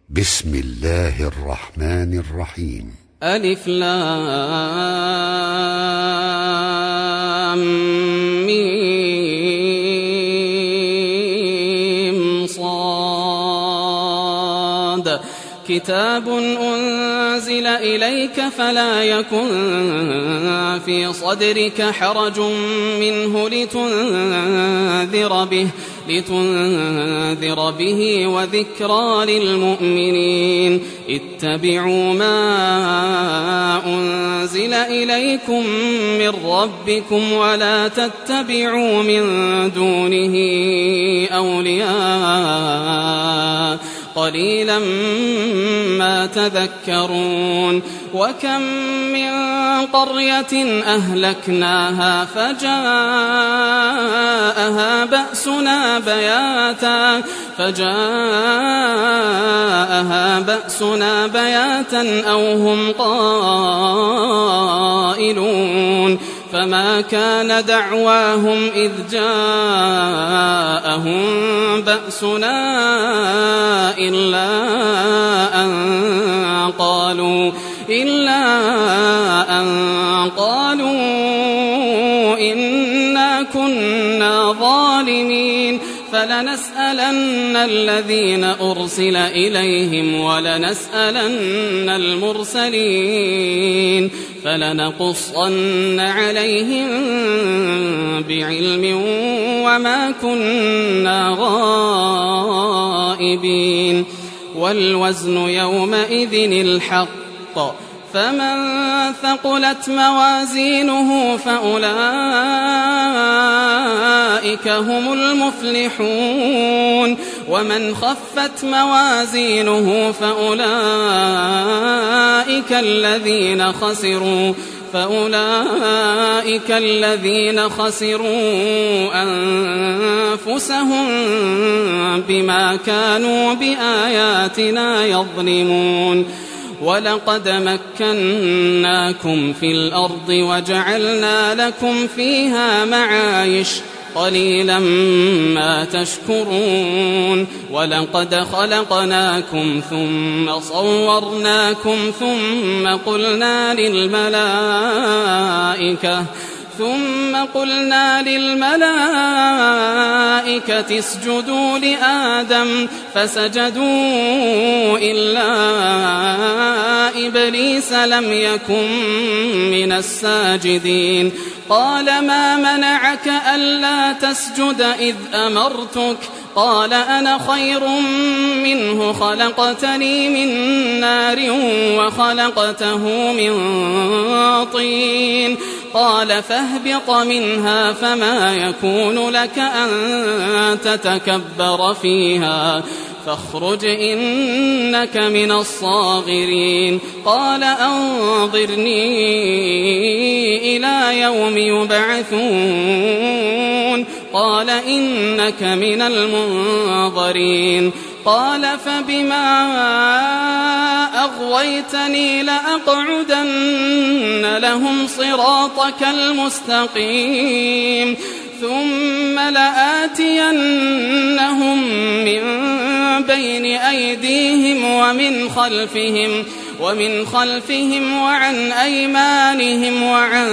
بسم الله الرحمن الرحيم. ألف لام ميم صاد كتاب أنزل إليك فلا يكن في صدرك حرج منه لتنذر به وذكرى للمؤمنين. اتبعوا ما أنزل إليكم من ربكم ولا تتبعوا من دونه أولياء قليلا ما تذكرون. وكم من قرية أهلكناها فجاءها بأسنا بياتا أو هم قائلون. فما كان دعواهم إذ جاءهم بأسنا إلا أن قالوا إنا كنا ظالمين. فلنسألن الذين أرسل إليهم ولنسألن المرسلين فلنقصن عليهم بعلم وما كنا غائبين. والوزن يومئذ الحق فمن ثقلت موازينه فأولئك هم المفلحون. ومن خفت موازينه فأولئك الذين خسروا أنفسهم بما كانوا بآياتنا يظلمون. ولقد مكناكم في الأرض وجعلنا لكم فيها معايش قليلا ما تشكرون. ولقد خلقناكم ثم صورناكم ثم قلنا للملائكة اسجدوا لآدم فسجدوا إلا إبليس لم يكن من الساجدين. قال ما منعك ألا تسجد إذ أمرتك؟ قال أنا خير منه خلقتني من نار وخلقته من طين. قال فاهبط منها فما يكون لك أن تتكبر فيها فاخرج إنك من الصاغرين. قال أنظرني إلى يوم يبعثون. قال إنك من المنظرين. قال فبما أغويتني لأقعدن لهم صراطك المستقيم ثم لآتينهم من بين أيديهم ومن خلفهم وعن أيمانهم وعن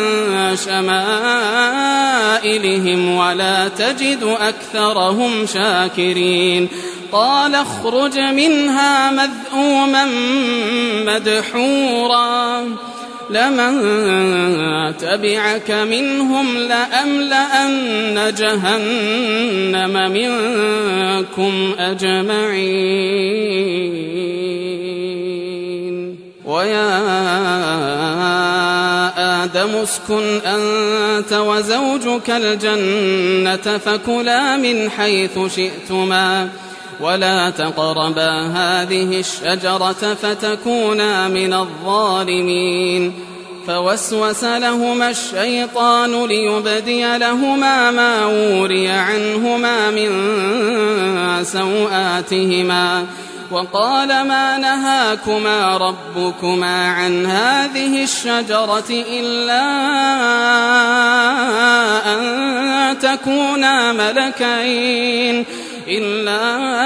شمائلهم ولا تجد أكثرهم شاكرين. قال اخرج منها مذءوما مدحورا لمن تبعك منهم لأملأن جهنم منكم أجمعين. ويا آدم اسكن أنت وزوجك الجنة فكلا من حيث شئتما ولا تقربا هذه الشجرة فتكونا من الظالمين. فوسوس لهما الشيطان ليبدي لهما ما وري عنهما من سوآتهما وقال ما نهاكما ربكما عن هذه الشجرة إلا أن تكونا ملكين إلا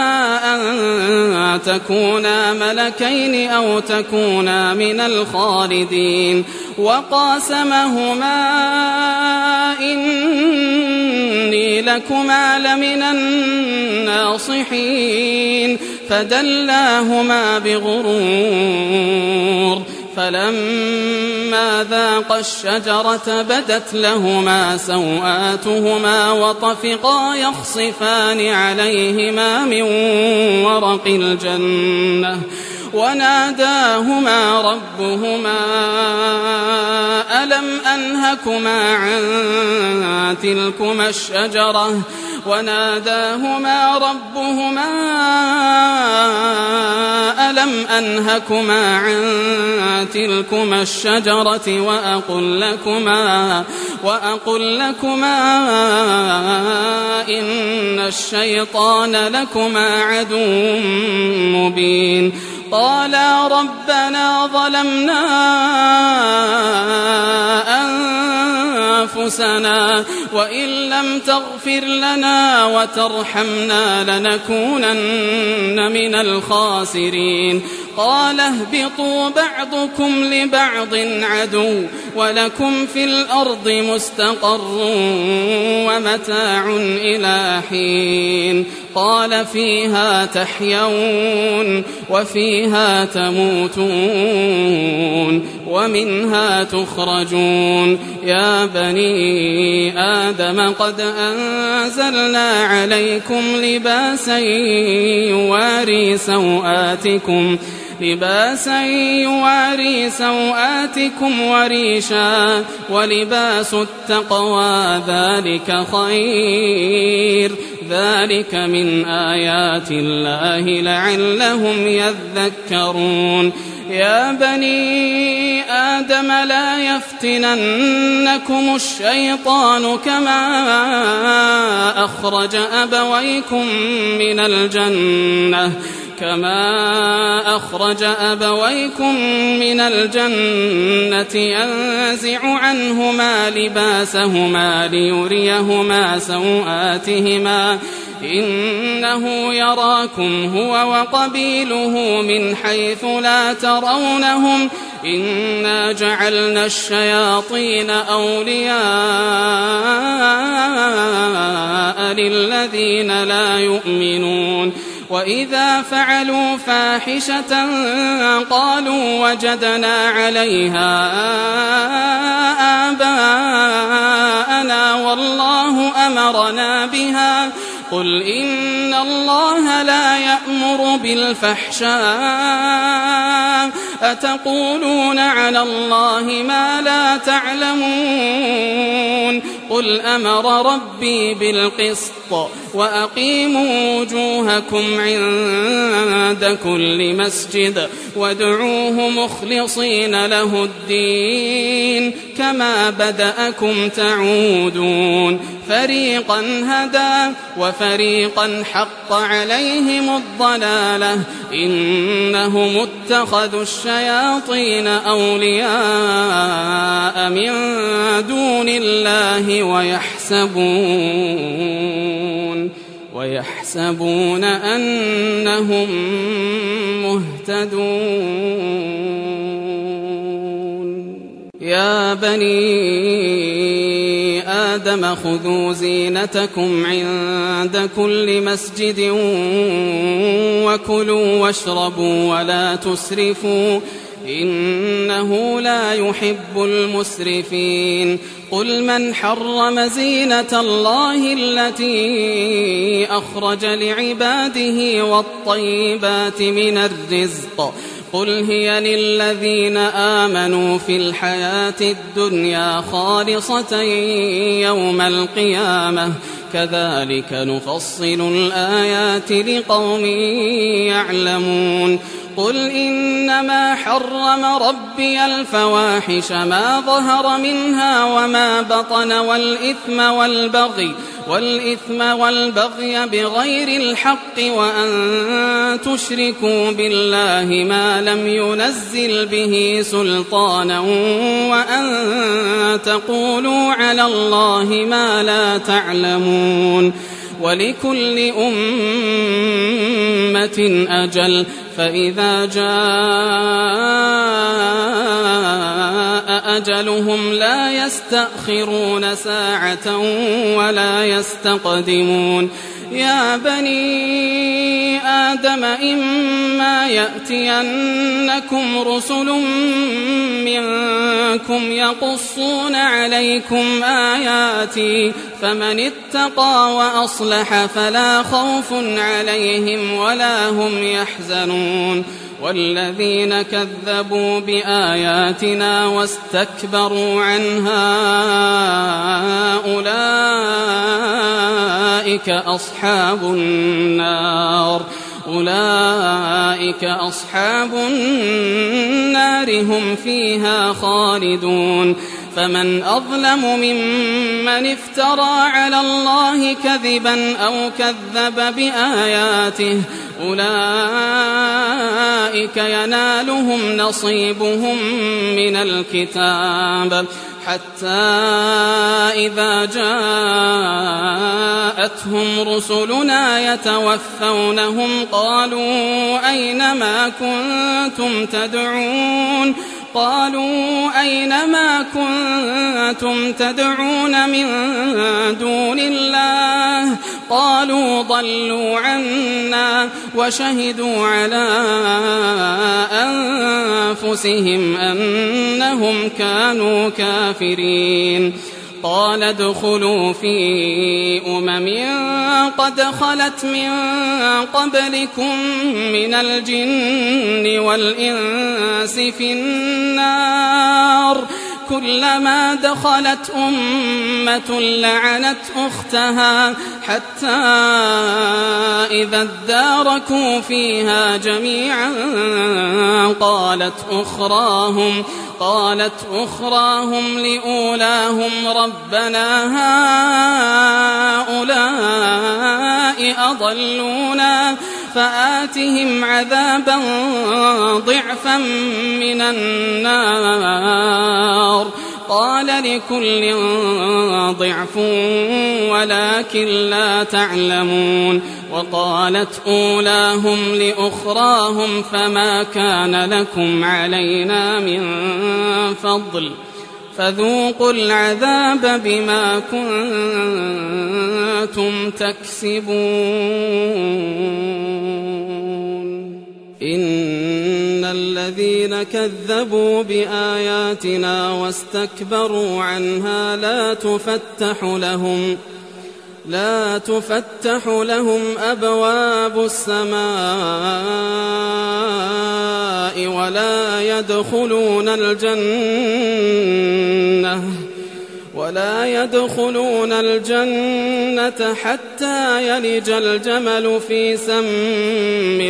أن تكونا ملكين أو تكونا من الخالدين وقاسمهما إني لكما لمن الناصحين فدلاهما بغرور فلما ذاقا الشجرة بدت لهما سوآتهما وطفقا يخصفان عليهما من ورق الجنة وناداهما ربهما ألم أنهكما عن تلكما الشجرة وأقل لكما إن الشيطان لكما عدو مبين قالا ربنا ظلمنا أنفسنا وإن لم تغفر لنا وترحمنا لنكونن من الخاسرين قال اهبطوا بعضكم لبعض عدو ولكم في الأرض مستقر ومتاع إلى حين قال فيها تحيون وفيها تموتون ومنها تخرجون يا بني آدم قد أنزلنا عليكم لباسا يواري سوآتكم وريشا ولباس التقوى ذلك خير ذلك من آيات الله لعلهم يذكرون يا بني آدم لا يفتننكم الشيطان كما أخرج أبويكم من الجنة ينزع عنهما لباسهما ليريهما سوآتهما إنه يراكم هو وقبيله من حيث لا ترونهم إنا جعلنا الشياطين أولياء للذين لا يؤمنون وإذا فعلوا فاحشة قالوا وجدنا عليها آباءنا والله أمرنا بها قل إن الله لا يأمر بالفحشاء أتقولون على الله ما لا تعلمون قل أمر ربي بالقسط وأقيموا وجوهكم عند كل مسجد وادعوه مخلصين له الدين كما بدأكم تعودون فريقا هدى وفريقا حق عليهم الضلالة إنهم اتخذوا الشياطين أولياء من دون الله ويحسبون أنهم مهتدون يا بني آدم خذوا زينتكم عند كل مسجد وكلوا واشربوا ولا تسرفوا إنه لا يحب المسرفين قل من حرم زينة الله التي أخرج لعباده والطيبات من الرزق قل هي للذين آمنوا في الحياة الدنيا خالصة يوم القيامة كذلك نفصل الآيات لقوم يعلمون قل إنما حرم ربي الفواحش ما ظهر منها وما بطن والإثم والبغي بغير الحق وأن تشركوا بالله ما لم ينزل به سلطانا وأن تقولوا على الله ما لا تعلمون ولكل أمة أجل فإذا جاء أجلهم لا يستأخرون ساعة ولا يستقدمون يا بني آدم إما يأتينكم رسل منكم يقصون عليكم آياتي فمن اتقى وأصلح فلا خوف عليهم ولا هم يحزنون والذين كذبوا بآياتنا واستكبروا عنها أولئك أصحاب النار هم فيها خالدون فمن أظلم ممن افترى على الله كذبا أو كذب بآياته أولئك ينالهم نصيبهم من الكتاب حتى إذا جاءتهم رسلنا يتوفونهم قالوا أين ما كنتم تدعون من دون الله قالوا ضلوا عنا وشهدوا على أنفسهم أنهم كانوا كافرين قال ادخلوا في قد خلت من قبلكم من الجن والإنس في النار كلما دخلت أمة لعنت أختها حتى إذا اداركوا فيها جميعا قالت أخراهم لأولاهم ربنا هؤلاء أضلونا فآتهم عذابا ضعفا من النار قال لكل ضعف ولكن لا تعلمون وقالت أولاهم لأخراهم فما كان لكم علينا من فضل فذوقوا العذاب بما كنتم تكسبون إن الذين كذبوا بآياتنا واستكبروا عنها لا تفتح لهم أبواب السماء ولا يدخلون الجنة حتى يلج الجمل في سم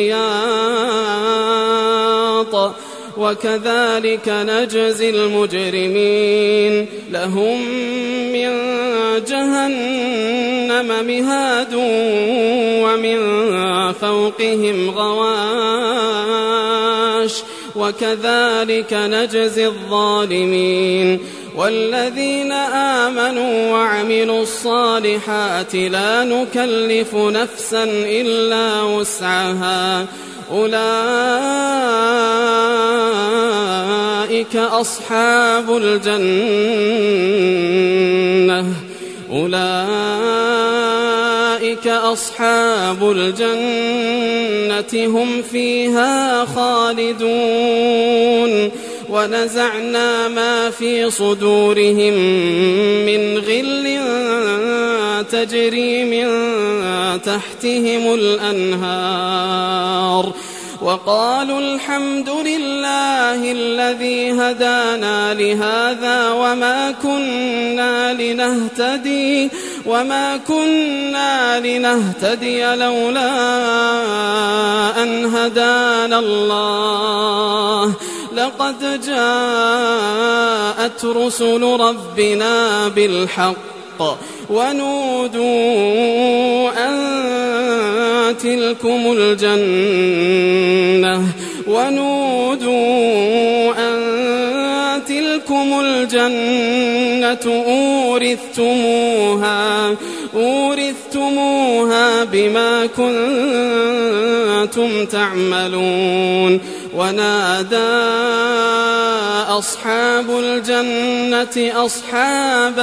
الخياط وكذلك نجزي المجرمين لهم من جهنم مهاد ومن فوقهم غواش وكذلك نجزي الظالمين والذين آمنوا وعملوا الصالحات لا نكلف نفسا إلا وسعها أولئك أصحاب الجنة هم فيها خالدون ونزعنا ما في صدورهم من غل تجري من تحتهم الأنهار وقالوا الحمد لله الذي هدانا لهذا وما كنا لنهتدي لولا أن هدانا الله لقد جاءت رسل ربنا بالحق ونودوا أن تلكم الجنة أورثتموها بما كنتم تعملون. ونادى أصحاب الجنة أصحاب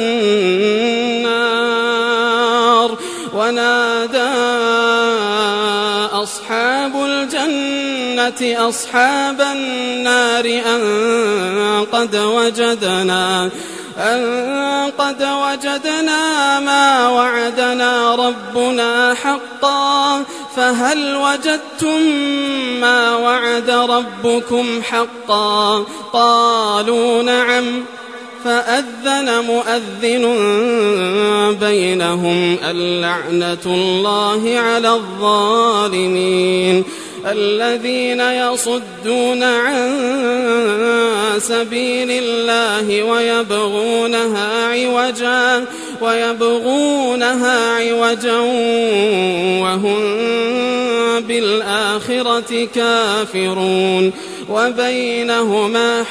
النار أن قد وجدنا ما وعدنا ربنا حقا فهل وجدتم ما وعد ربكم حقا؟ قالوا نعم. فأذن مؤذن بينهم اللعنة الله على الظالمين. الذين يصدون عن سبيل الله ويبغونها عوجا وهم بالآخرة كافرون وبينهما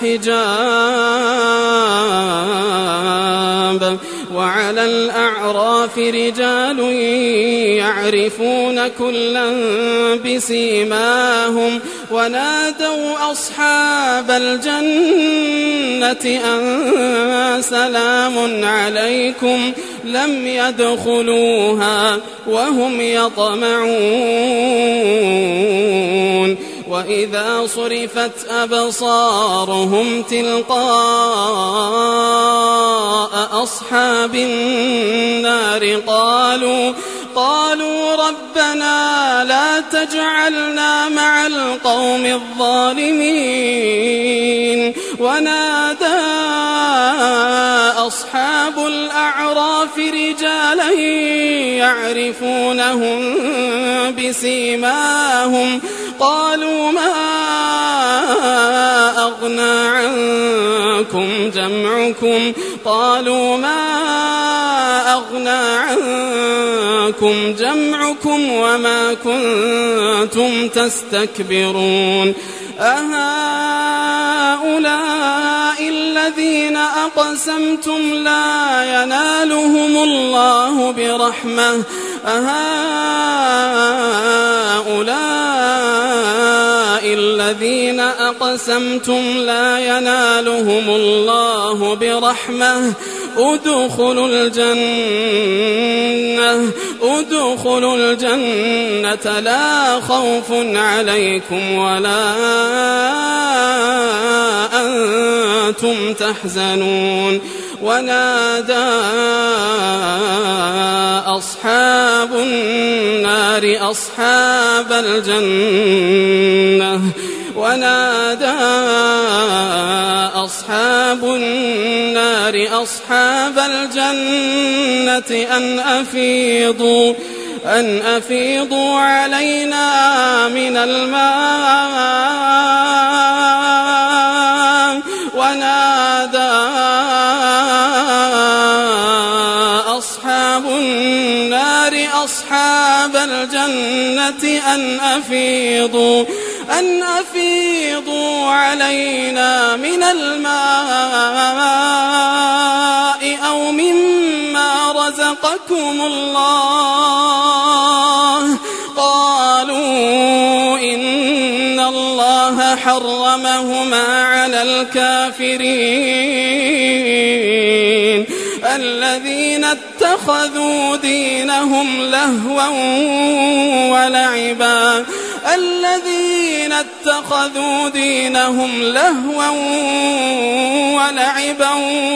حجاب. وعلى الأعراف رجال يعرفون كلا بسيماهم ونادوا أصحاب الجنة أن سلام عليكم لم يدخلوها وهم يطمعون. وإذا صرفت أبصارهم تلقاء أصحاب النار قالوا ربنا لا تجعلنا مع القوم الظالمين. ونادى أصحاب الأعراف رجالا يعرفونهم بسيماهم قالوا ما أغنى عنكم جمعكم وما كنتم تستكبرون. أهؤلاء الذين أقسمتم لا ينالهم الله برحمة ادخلوا الجنة لا خوف عليكم ولا أنتم تحزنون. ونادى أصحاب النار أصحاب الجنة أن أفيضوا علينا من الماء. ونادى أصحاب النار أصحاب الجنة أن أفيضوا علينا من الماء أو مما رزقكم الله. قالوا إن الله حرمهما على الكافرين الذين اتخذوا دينهم لهوا ولعبا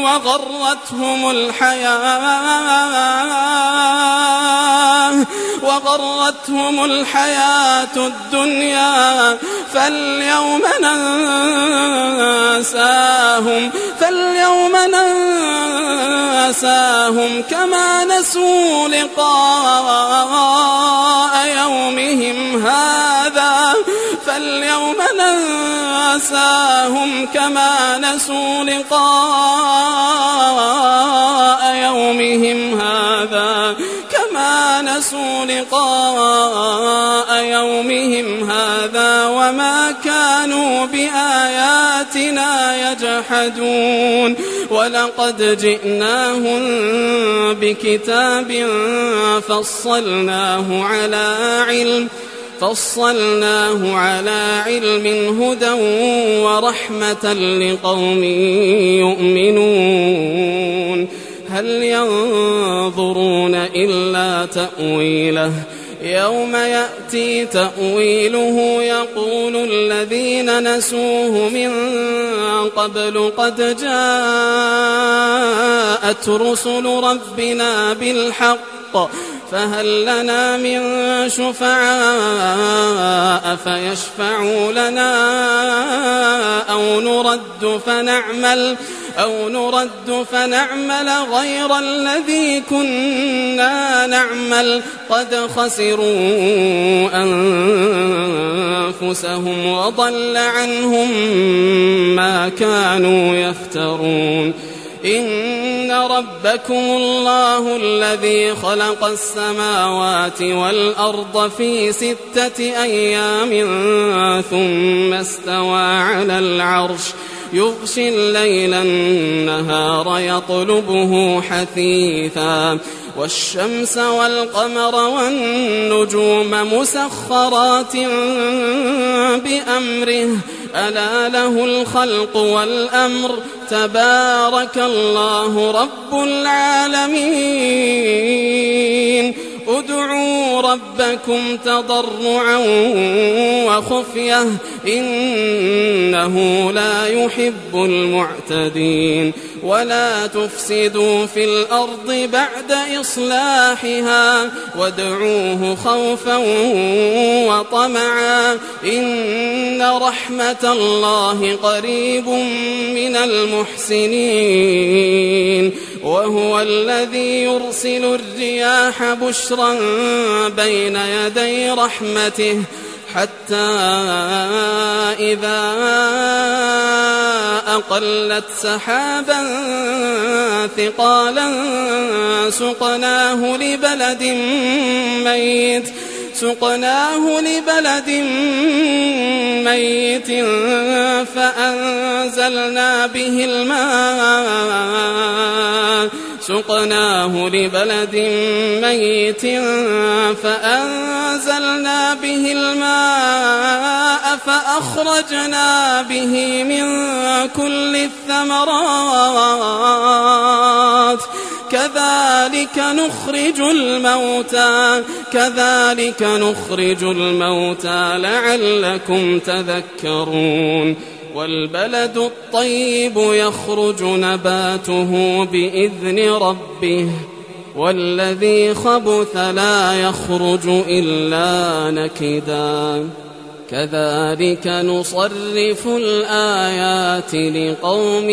وغرتهم الحياة الدنيا فاليوم ننساهم كما نسوا لقاء يومهم هذا كما كما نسوا لقاء يومهم هذا وما كانوا بآياتنا يجحدون ولقد جئناهم بكتاب فصلناه على علم هدى ورحمة لقوم يؤمنون هل ينظرون إلا تأويله يوم يأتي تأويله يقول الذين نسوه من قبل قد جاءت رسل ربنا بالحق فهل لنا من شفعاء فيشفعوا لنا أو نرد فنعمل غير الذي كنا نعمل قد خسروا أنفسهم وضل عنهم ما كانوا يفترون إن ربكم الله الذي خلق السماوات والأرض في 6 أيام ثم استوى على العرش يغشي الليل النهار يطلبه حثيثا والشمس والقمر والنجوم مسخرات بأمره ألا له الخلق والأمر تبارك الله رب العالمين ادعوا ربكم تضرعا وخفية إنه لا يحب المعتدين ولا تفسدوا في الأرض بعد إصلاحها وادعوه خوفا وطمعا إن رحمة الله قريب من المحسنين وهو الذي يرسل الرياح بشرا بين يدي رحمته حتى إذا أقلت سحابا ثقالا سقناه لبلد ميت فأنزلنا به الماء فأخرجنا به من كل الثمرات كذلك نخرج الموتى لعلكم تذكرون والبلد الطيب يخرج نباته بإذن ربه والذي خبث لا يخرج إلا نكدا كذلك نصرف الآيات لقوم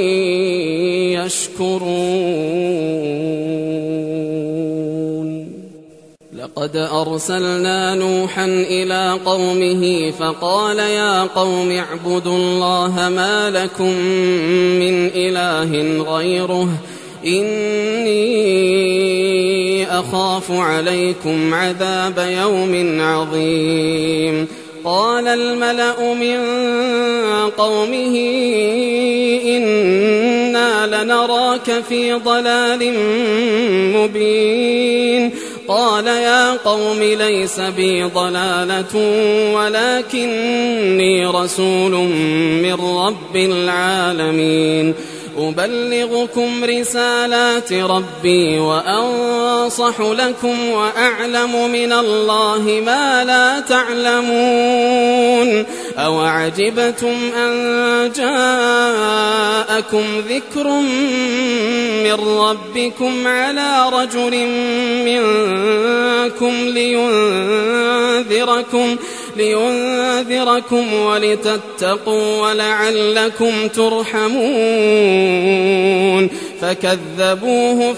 يشكرون لقد أرسلنا نوحا إلى قومه فقال يا قوم اعبدوا الله ما لكم من إله غيره إني أخاف عليكم عذاب يوم عظيم قال الملأ من قومه إنا لنراك في ضلال مبين قال يا قوم ليس بي ضلالة ولكني رسول من رب العالمين أبلغكم رسالات ربي وأنصح لكم وأعلم من الله ما لا تعلمون أوعجبتم أن جاءكم ذكر من ربكم على رجل منكم لينذركم لينذركم ولتتقوا ولعلكم ترحمون فكذبوه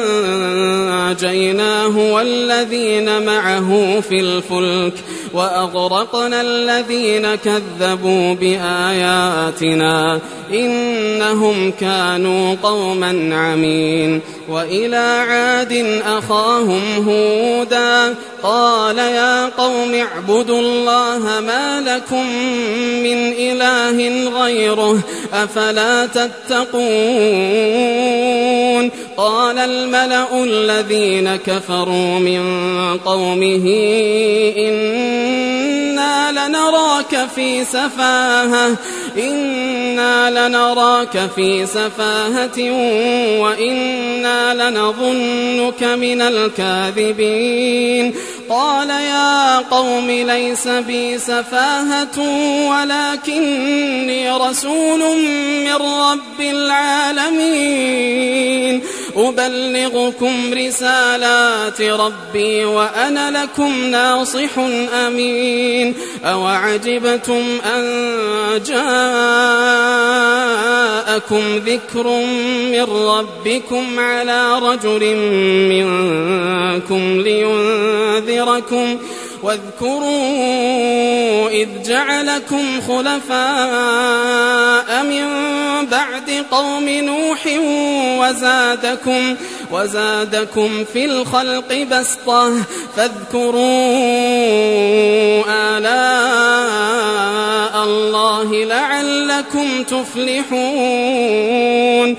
فأنجيناه والذين معه في الفلك وأغرقنا الذين كذبوا بآياتنا إنهم كانوا قوما عمين وإلى عاد أخاهم هودا قال يا قوم اعبدوا الله ما لكم من إله غيره أفلا تتقون قال الملأ الذين كفروا من قومه إنا لنراك في سفاهة وإنا لنظنك من الكاذبين قال يا قوم ليس بي سفاهة ولكني رسول من رب العالمين أبلغكم رسالات ربي وأنا لكم ناصح أمين أوعجبتم أن جاءكم ذكر من ربكم على رجل منكم لينذركم واذكروا إذ جعلكم خلفاء من بعد قوم نوح وزادكم في الخلق بسطة فاذكروا آلاء الله لعلكم تفلحون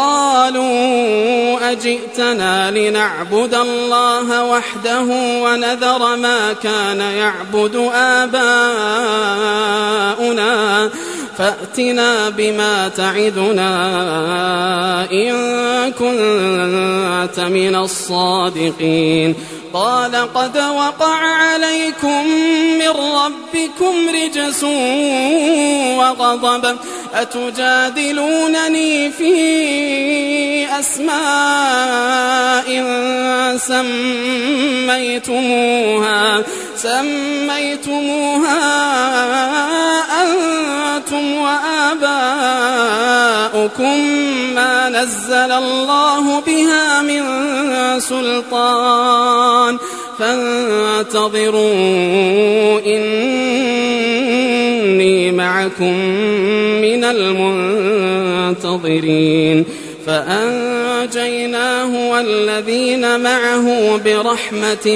قالوا أجئتنا لنعبد الله وحده ونذر ما كان يعبد آباؤنا فأتنا بما تعدنا إن كنت من الصادقين قال قد وقع عليكم من ربكم رجس وغضب أتجادلونني في أسماء سميتموها أنتم وآباؤكم ما نزل الله بها من سلطان فانتظروا إني معكم من المنتظرين فأنجيناه والذين معه برحمة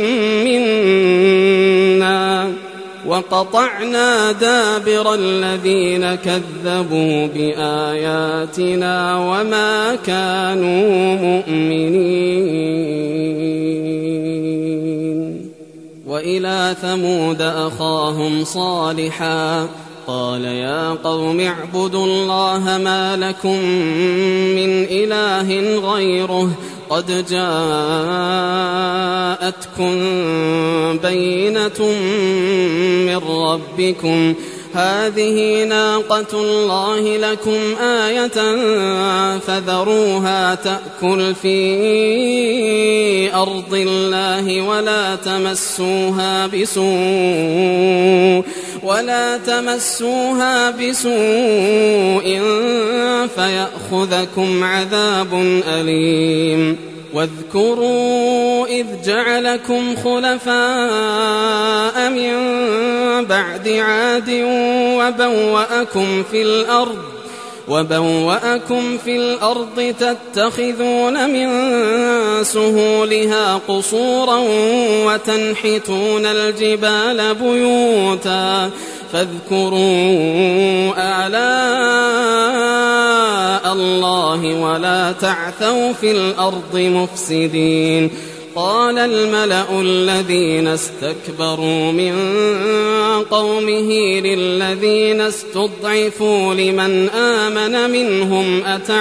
منا وقطعنا دابر الذين كذبوا بآياتنا وما كانوا مؤمنين وإلى ثمود أخاهم صالحا قال يا قوم اعبدوا الله ما لكم من إله غيره قد جاءتكم بينة من ربكم هذه ناقة الله لكم آية فذروها تأكل في أرض الله ولا تمسوها بسوء فيأخذكم عذاب أليم واذكروا إذ جعلكم خلفاء من بعد عاد وبوأكم في الأرض تتخذون من سهولها قصورا وتنحتون الجبال بيوتا فاذكروا آلاء الله ولا تعثوا في الأرض مفسدين قال الملأ الذين استكبروا من قومه للذين استضعفوا لمن آمن منهم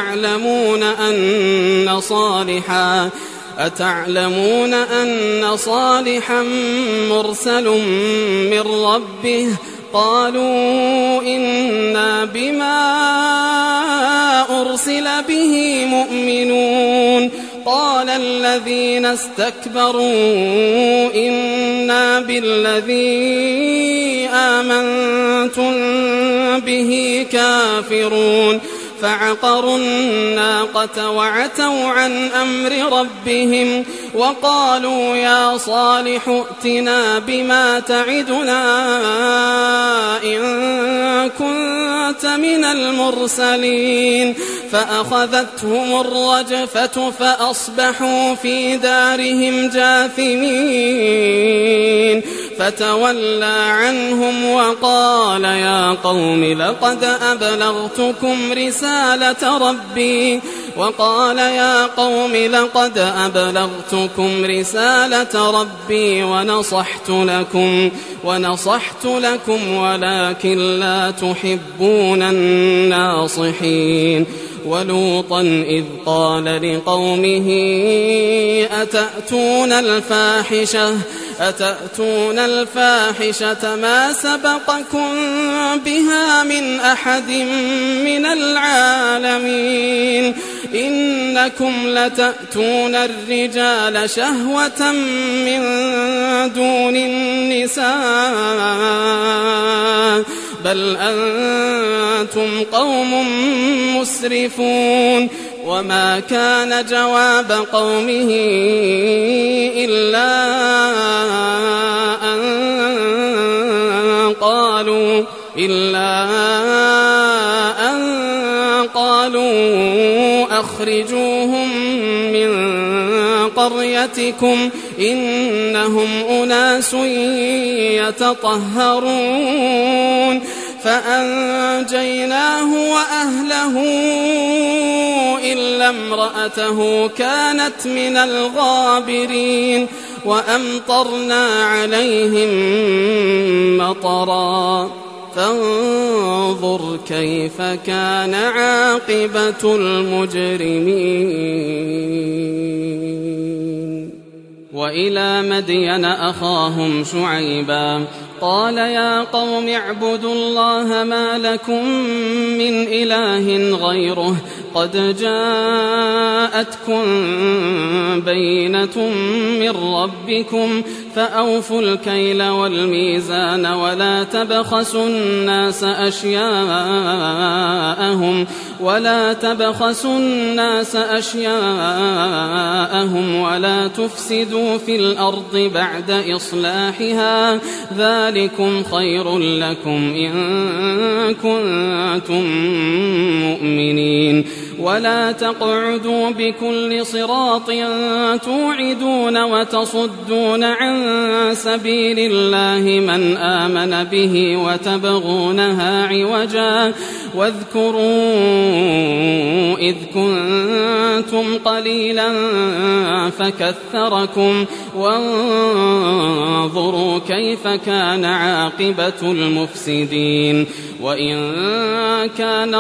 أتعلمون أن صالحا مرسل من ربه قالوا إنا بما أرسل به مؤمنون قال الذين استكبروا إنا بالذي آمنتم به كافرون فعقروا الناقة وعتوا عن أمر ربهم وقالوا يا صالح ائتنا بما تعدنا إن كنت من المرسلين فأخذتهم الرجفة فأصبحوا في دارهم جاثمين فتولى عنهم وقال يا قوم لقد أبلغتكم رسالة ربي ونصحت لكم ولكن لا تحبون الناصحين ولوطا إذ قال لقومه أتأتون الفاحشة ما سبقكم بها من أحد من العالمين إنكم لتأتون الرجال شهوة من دون النساء بل أنتم قوم مسرفون وما كان جواب قومه إلا أن قالوا أخرجوهم من قريتكم إنهم أناس يتطهرون فأنجيناه وأهله إلا امرأته كانت من الغابرين وأمطرنا عليهم مطرا فانظر كيف كان عاقبة المجرمين وإلى مدين أخاهم شعيبا قال يا قوم اعبدوا الله ما لكم من إله غيره قد جاءتكم بينة من ربكم فأوفوا الكيل والميزان ولا تبخسوا الناس أشياءهم ولا تفسدوا في الأرض بعد إصلاحها ذلكم خير لكم إن كنتم مؤمنين ولا تقعدوا بكل صراط توعدون وتصدون عن سبيل الله من آمن به وتبغونها عوجا واذكروا إذ كنتم قليلا فكثركم وانظروا كيف كان عاقبة المفسدين وإن كان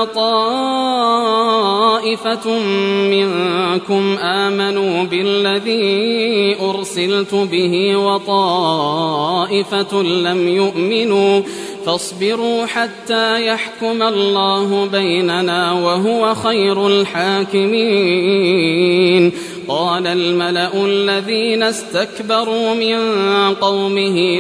طائفة منكم آمنوا بالذي أرسلت به وطائفة لم يؤمنوا فاصبروا حتى يحكم الله بيننا وهو خير الحاكمين قال الملأ الذين استكبروا من قومه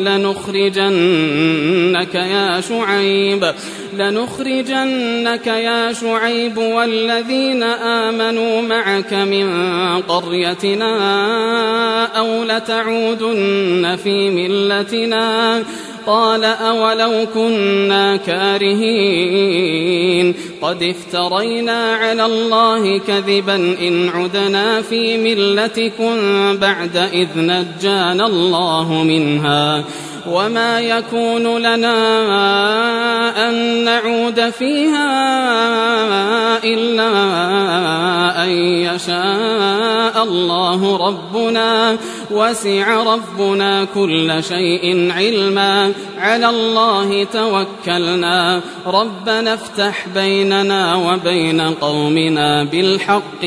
لنخرجنك يا شعيب والذين آمنوا معك من قريتنا أو لتعودن في ملتنا قال أولو كنا كارهين قد افترينا على الله كذبا إن عدنا في ملتكم بعد إذ نجانا الله منها وما يكون لنا أن نعود فيها إلا أن يشاء الله ربنا وسع ربنا كل شيء علما على الله توكلنا ربنا افتح بيننا وبين قومنا بالحق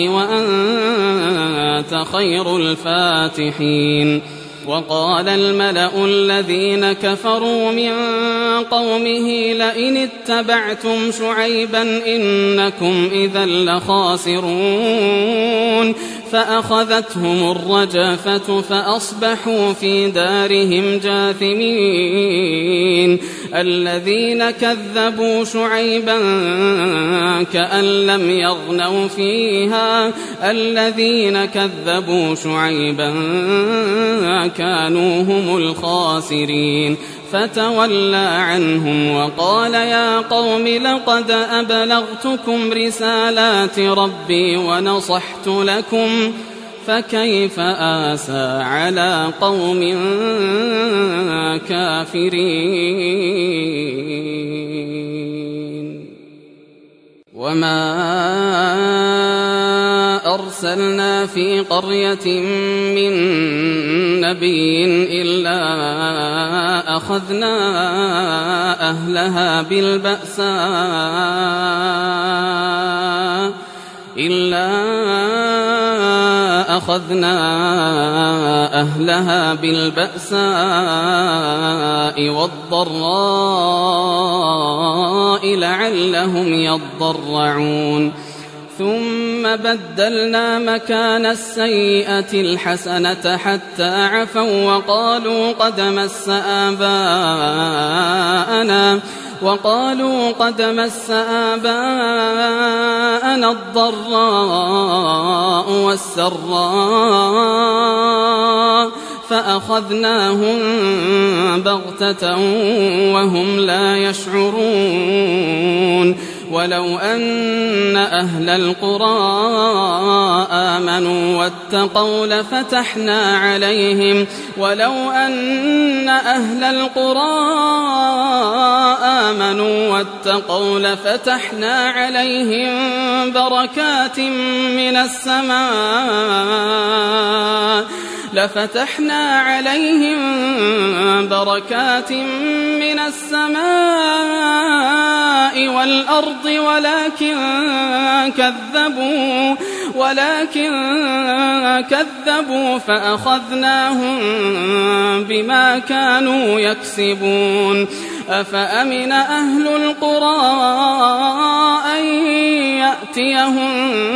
وأنت خير الفاتحين وقال الملأ الذين كفروا من قومه لئن اتبعتم شعيبا إنكم إذا لخاسرون فأخذتهم الرجفة فأصبحوا في دارهم جاثمين الذين كذبوا شعيبا كأن لم يغنوا فيها الذين كذبوا شعيبا كانوا هم الخاسرين فتولى عنهم وقال يا قوم لقد أبلغتكم رسالات ربي ونصحت لكم فكيف آسى على قوم كافرين وما أرسلنا في قرية من نبي إلا أخذنا أهلها بالبأساء والضراء لعلهم يضرعون ثم بدلنا مكان السيئة الحسنة حتى عفوا وقالوا قد مس آباءنا الضراء والسراء فأخذناهم بغتة وهم لا يشعرون ولو أن أهل القرى آمنوا واتقوا لفتحنا عليهم بركات من السماء والأرض ولكن كذبوا فأخذناهم بما كانوا يكسبون أفأمن أهل القرى أن يأتيهم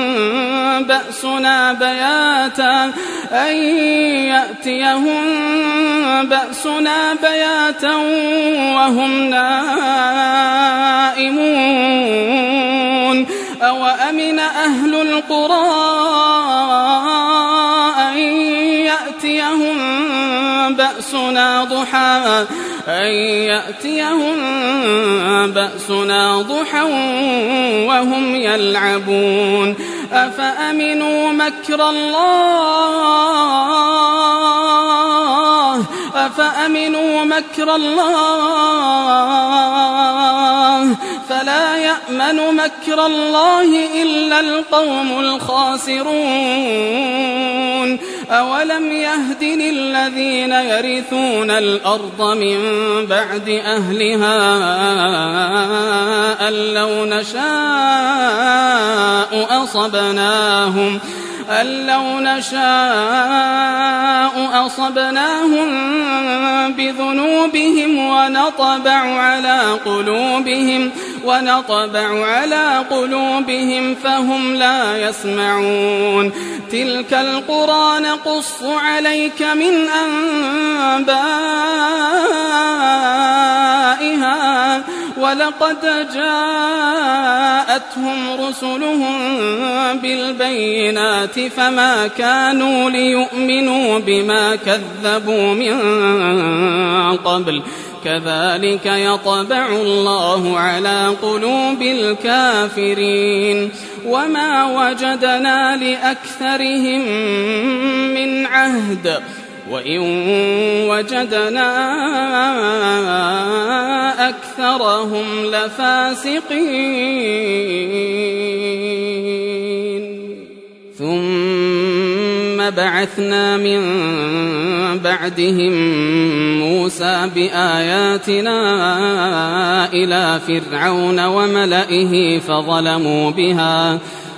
بأسنا بياتا وهم نائمون أوأمن أهل القرى أن يأتيهم بأسنا ضحى وهم يلعبون أفأمنوا مكر الله فلا يأمن مكر الله إلا القوم الخاسرون أولم يهد للذين يرثون الأرض من بعد أهلها أن لو نشاء أصبناهم بذنوبهم ونطبع على قلوبهم فهم لا يسمعون تلك القرى نقص عليك من أنبائها ولقد جاءتهم رسلهم بالبينات فما كانوا ليؤمنوا بما كذبوا من قبل كذلك يطبع الله على قلوب الكافرين وما وجدنا لأكثرهم من عهد وإن وجدنا أكثرهم لفاسقين ثم بعثنا من بعدهم موسى بآياتنا إلى فرعون وملئه فظلموا بها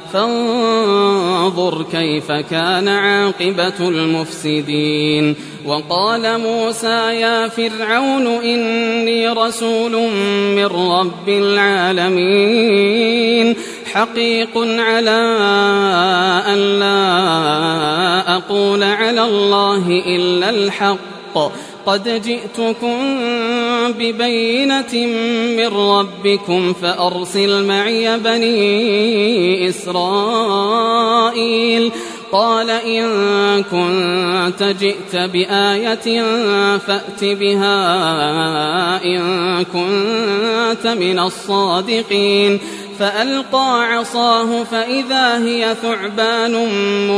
فانظر كيف كان عاقبة المفسدين وقال موسى يا فرعون إني رسول من رب العالمين حقيق على أن لا أقول على الله إلا الحق قد جئتكم ببينة من ربكم فأرسل معي بني إسرائيل قال إن كنت جئت بآية فأت بها إن كنت من الصادقين فألقى عصاه فإذا هي ثعبان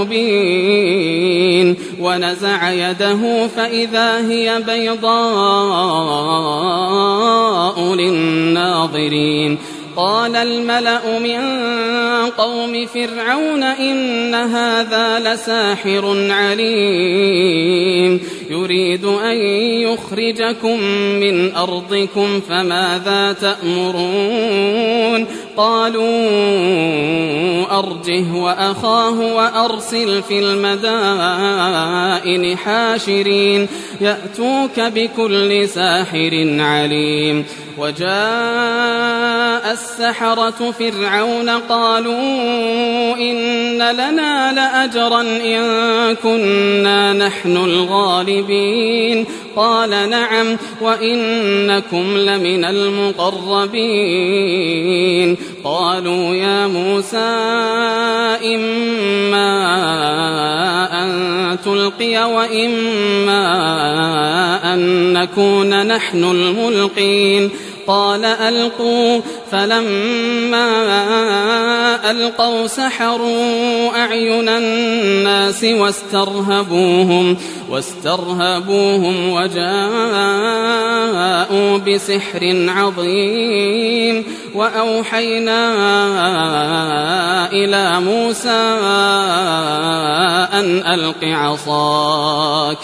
مبين ونزع يده فإذا هي بيضاء للناظرين قال الملأ من قوم فرعون إن هذا لساحر عليم يريد أن يخرجكم من أرضكم فماذا تأمرون قالوا أرجه وأخاه وأرسل في المدائن حاشرين يأتوك بكل ساحر عليم وجاء السحرة فرعون قالوا إن لنا لأجرا إن كنا نحن الغالبين قال نعم وإنكم لمن المقربين قالوا يا موسى إما أن تلقي وإما أن نكون نحن الملقين قال ألقوا فلما ألقوا سحروا أعين الناس واسترهبوهم وجاءوا بسحر عظيم وأوحينا إلى موسى أن ألق عصاك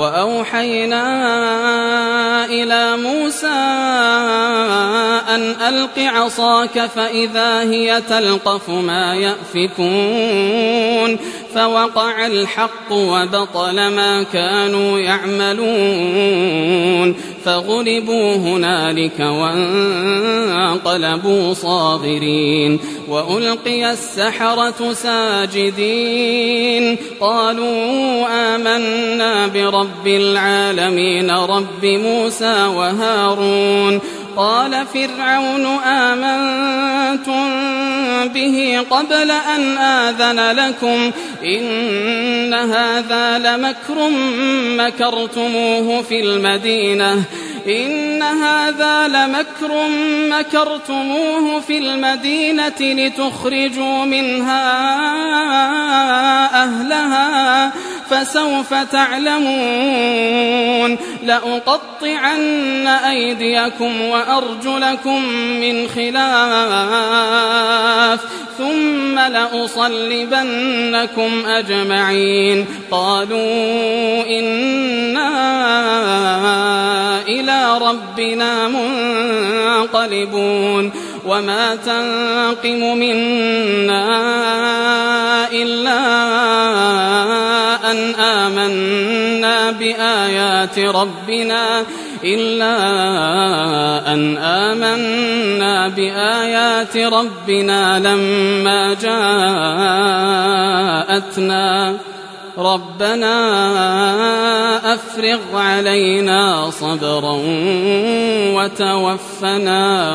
فإذا هي تلقف ما يأفكون فوقع الحق وبطل ما كانوا يعملون فغلبوا هنالك وانقلبوا صاغرين وألقي السحرة ساجدين قالوا آمنا برب العالمين رب موسى وهارون قال فرعون آمنتم به قبل أن آذن لكم إن هذا لمكر مكرتموه في المدينة لتخرجوا منها أهلها فسوف تعلمون لأقطعن أيديكم وأرجلكم من خلاف ثم لأصلبنكم أجمعين قالوا إنا إلى ربنا منقلبون وما تنقم منا إلا أن آمنا بآيات ربنا لما جاءتنا ربنا أفرغ علينا صبرا وتوفنا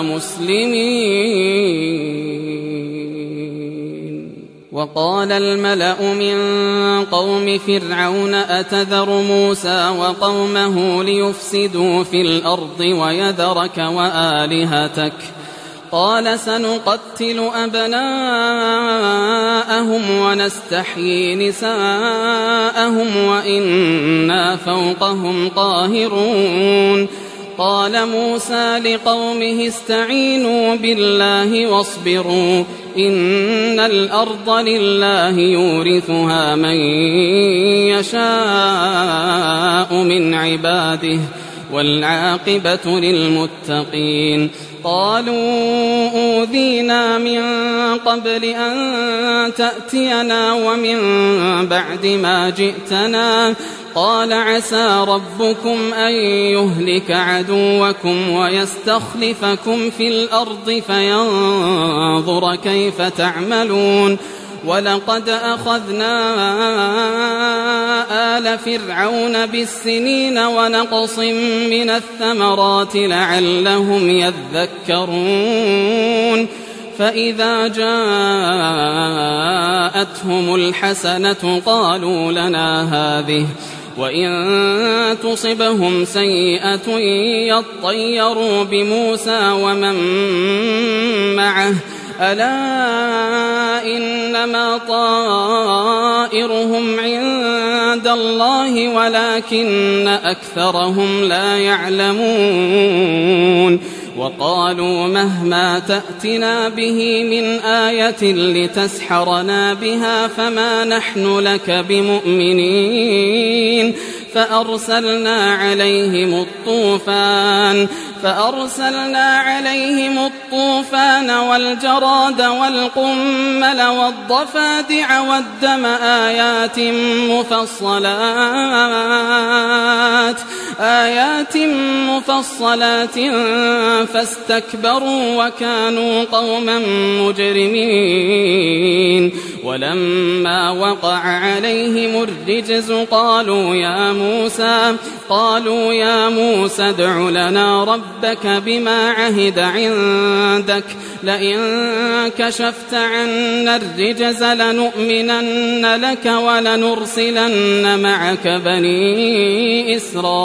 مسلمين وقال الملأ من قوم فرعون أتذر موسى وقومه ليفسدوا في الأرض ويذرك وآلهتك قال سنقتل أبناءهم ونستحيي نساءهم وإنا فوقهم قاهرون قال موسى لقومه استعينوا بالله واصبروا إن الأرض لله يورثها من يشاء من عباده والعاقبة للمتقين قالوا أوذينا من قبل أن تأتينا ومن بعد ما جئتنا قال عسى ربكم أن يهلك عدوكم ويستخلفكم في الأرض فينظر كيف تعملون ولقد أخذنا آل فرعون بالسنين ونقص من الثمرات لعلهم يذكرون فإذا جاءتهم الحسنة قالوا لنا هذه وإن تصبهم سيئة يطيروا بموسى ومن معه ألا إنما طائرهم عند الله ولكن أكثرهم لا يعلمون وقالوا مهما تأتنا به من آية لتسحرنا بها فما نحن لك بمؤمنين فأرسلنا عليهم الطوفان والجراد والقمل والضفادع والدم آيات مفصلات فاستكبروا وكانوا قوما مجرمين ولما وقع عليهم الرجز قالوا يا موسى ادع لنا ربك بما عهد عندك لئن كشفت عنا الرجز لنؤمنن لك ولنرسلن معك بني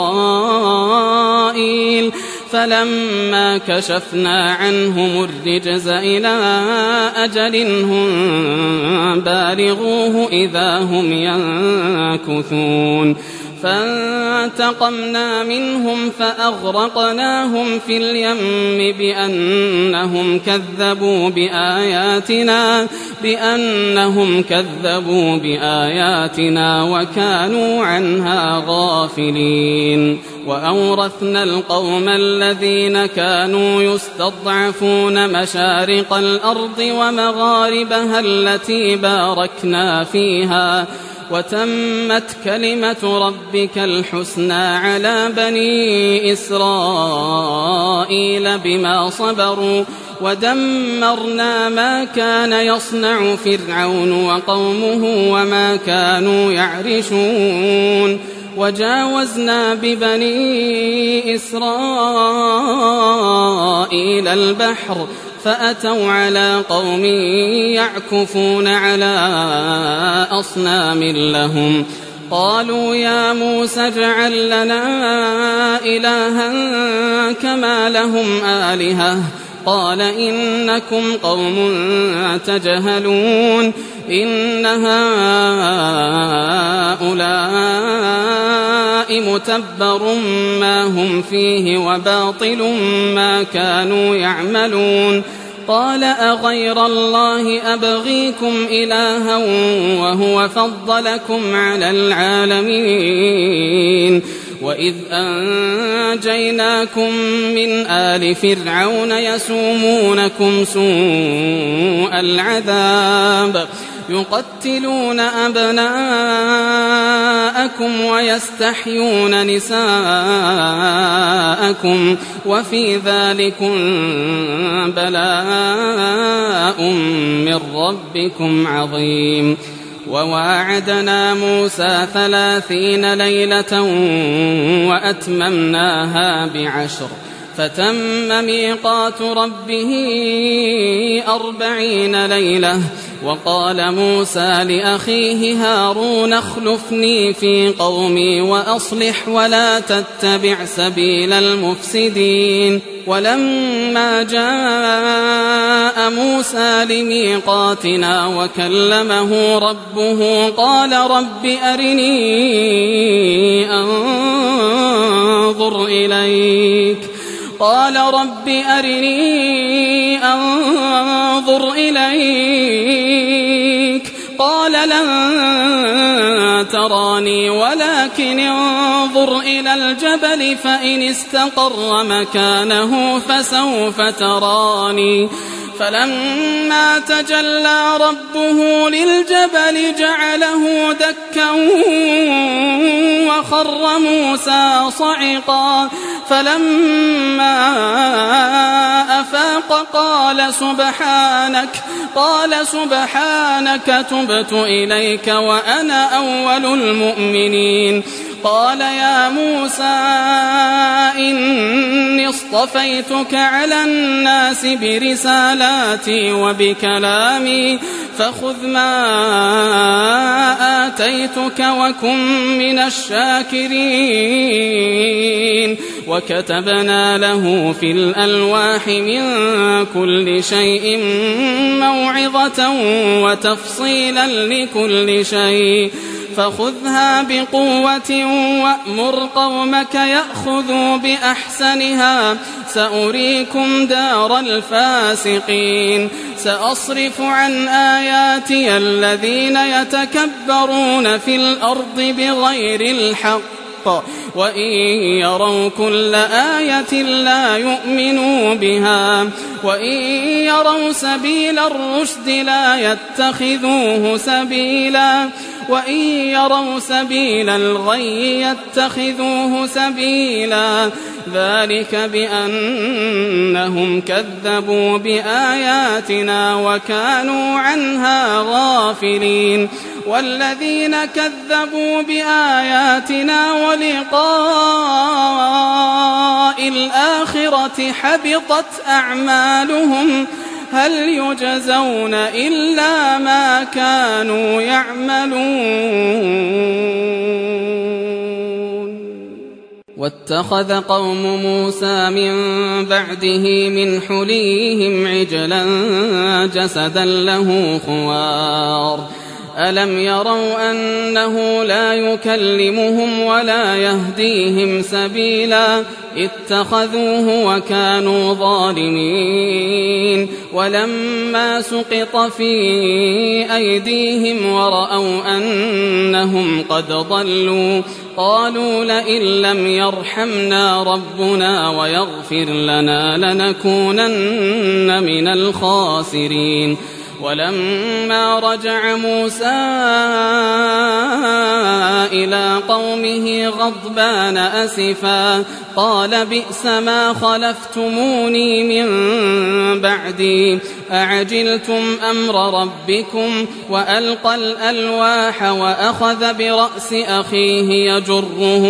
إسرائيل فلما كشفنا عنهم الرجز إلى أجل هم بالغوه إذا هم ينكثون فانتقمنا منهم فأغرقناهم في اليم بأنهم كذبوا بآياتنا وكانوا عنها غافلين وأورثنا القوم الذين كانوا يستضعفون مشارق الأرض ومغاربها التي باركنا فيها وتمت كلمة ربك الحسنى على بني إسرائيل بما صبروا ودمرنا ما كان يصنع فرعون وقومه وما كانوا يعرشون وجاوزنا ببني إسرائيل البحر فأتوا على قوم يعكفون على أصنام لهم قالوا يا موسى اجعل لنا إلها كما لهم آلهة قال إنكم قوم تجهلون إن هؤلاء متبر ما هم فيه وباطل ما كانوا يعملون قال أغير الله أبغيكم إلها وهو فضلكم على العالمين وإذ أنجيناكم من آل فرعون يسومونكم سوء العذاب يقتلون أبناءكم ويستحيون نساءكم وفي ذلكم بلاء من ربكم عظيم وواعدنا موسى 30 ليلة وأتممناها ب10 فتم ميقات ربه 40 ليلة وقال موسى لأخيه هارون اخلفني في قومي وأصلح ولا تتبع سبيل المفسدين ولما جاء موسى لميقاتنا وكلمه ربه قال رب أرني أنظر إليك قال لن تراني ولكن انظر إلى الجبل فإن استقر مكانه فسوف تراني فلما تجلى ربه للجبل جعله دكا وخر موسى صعقا فلما أفاق قال سبحانك تبت إليك وأنا أول المؤمنين. قال يا موسى إني اصطفيتك على الناس برسالاتي وبكلامي فخذ ما آتيتك وكن من الشاكرين. وكتبنا له في الألواح من كل شيء موعظة وتفصيلا لكل شيء فخذها بقوة وأمر قومك يأخذوا بأحسنها سأريكم دار الفاسقين. سأصرف عن آياتي الذين يتكبرون في الأرض بغير الحق وإن يروا كل آية لا يؤمنوا بها وإن يروا سبيل الرشد لا يتخذوه سبيلا وإن يروا سبيل الغي يتخذوه سبيلا ذلك بأنهم كذبوا بآياتنا وكانوا عنها غافلين. والذين كذبوا بآياتنا ولقاء الآخرة حبطت أعمالهم هل يجزون إلا ما كانوا يعملون. واتخذ قوم موسى من بعده من حليهم عجلا جسدا له خوار ألم يروا أنه لا يكلمهم ولا يهديهم سبيلا اتخذوه وكانوا ظالمين. ولما سقط في أيديهم ورأوا أنهم قد ضلوا قالوا لئن لم يرحمنا ربنا ويغفر لنا لنكونن من الخاسرين. ولما رجع موسى إلى قومه غضبان أسفا قال بئس ما خلفتموني من بعدي أعجلتم أمر ربكم وألقى الألواح وأخذ برأس أخيه يجره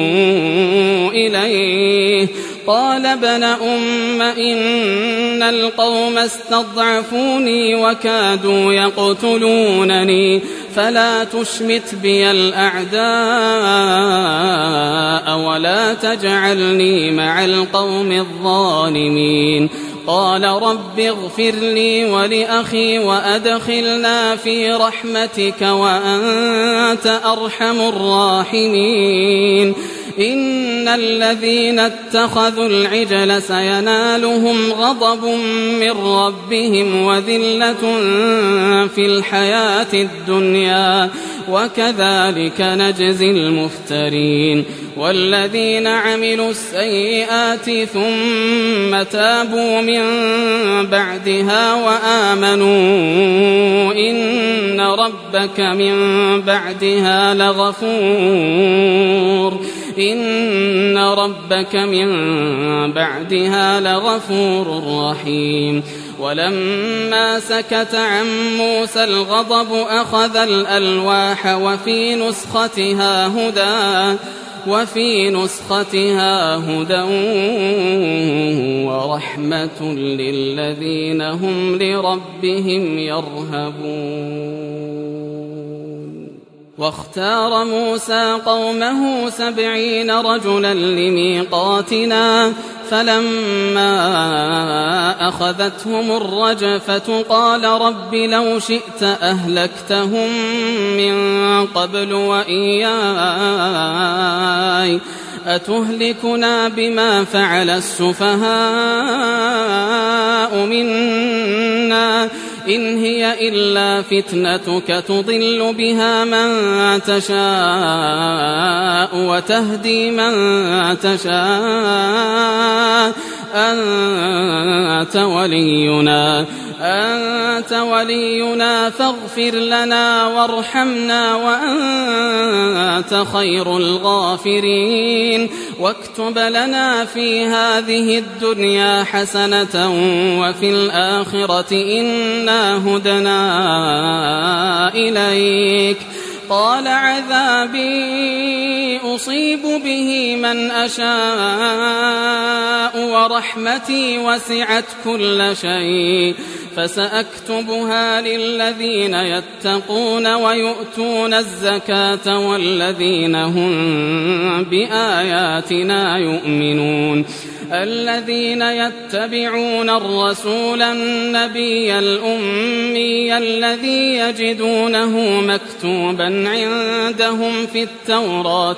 إليه قال ابن أم إن القوم استضعفوني وكادوا يقتلونني فلا تشمت بي الأعداء ولا تجعلني مع القوم الظالمين. قال رب اغفر لي ولأخي وأدخلنا في رحمتك وأنت أرحم الراحمين. إن الذين اتخذوا العجل سينالهم غضب من ربهم وذلة في الحياة الدنيا وكذلك نجزي المفترين. والذين عملوا السيئات ثم تابوا من بعدها وآمنوا إن ربك من بعدها لغفور رحيم. ولما سكت عن موسى الغضب أخذ الألواح وفي نسختها هدى ورحمة للذين هم لربهم يرهبون. واختار موسى قومه 70 رجلا لميقاتنا فلما أخذتهم الرجفة قال رب لو شئت أهلكتهم من قبل وإياي أتهلكنا بما فعل السفهاء منا إن هي إلا فتنتك تضل بها من تشاء وتهدي من تشاء أنت ولينا فاغفر لنا وارحمنا وأنت خير الغافرين واكتب لنا في هذه الدنيا حسنة وفي الآخرة إنا هدنا إليك. قال عذابي أصيب به من أشاء ورحمتي وسعت كل شيء فسأكتبها للذين يتقون ويؤتون الزكاة والذين هم بآياتنا يؤمنون. الذين يتبعون الرسول النبي الأمي الذي يجدونه مكتوبا عندهم في التوراة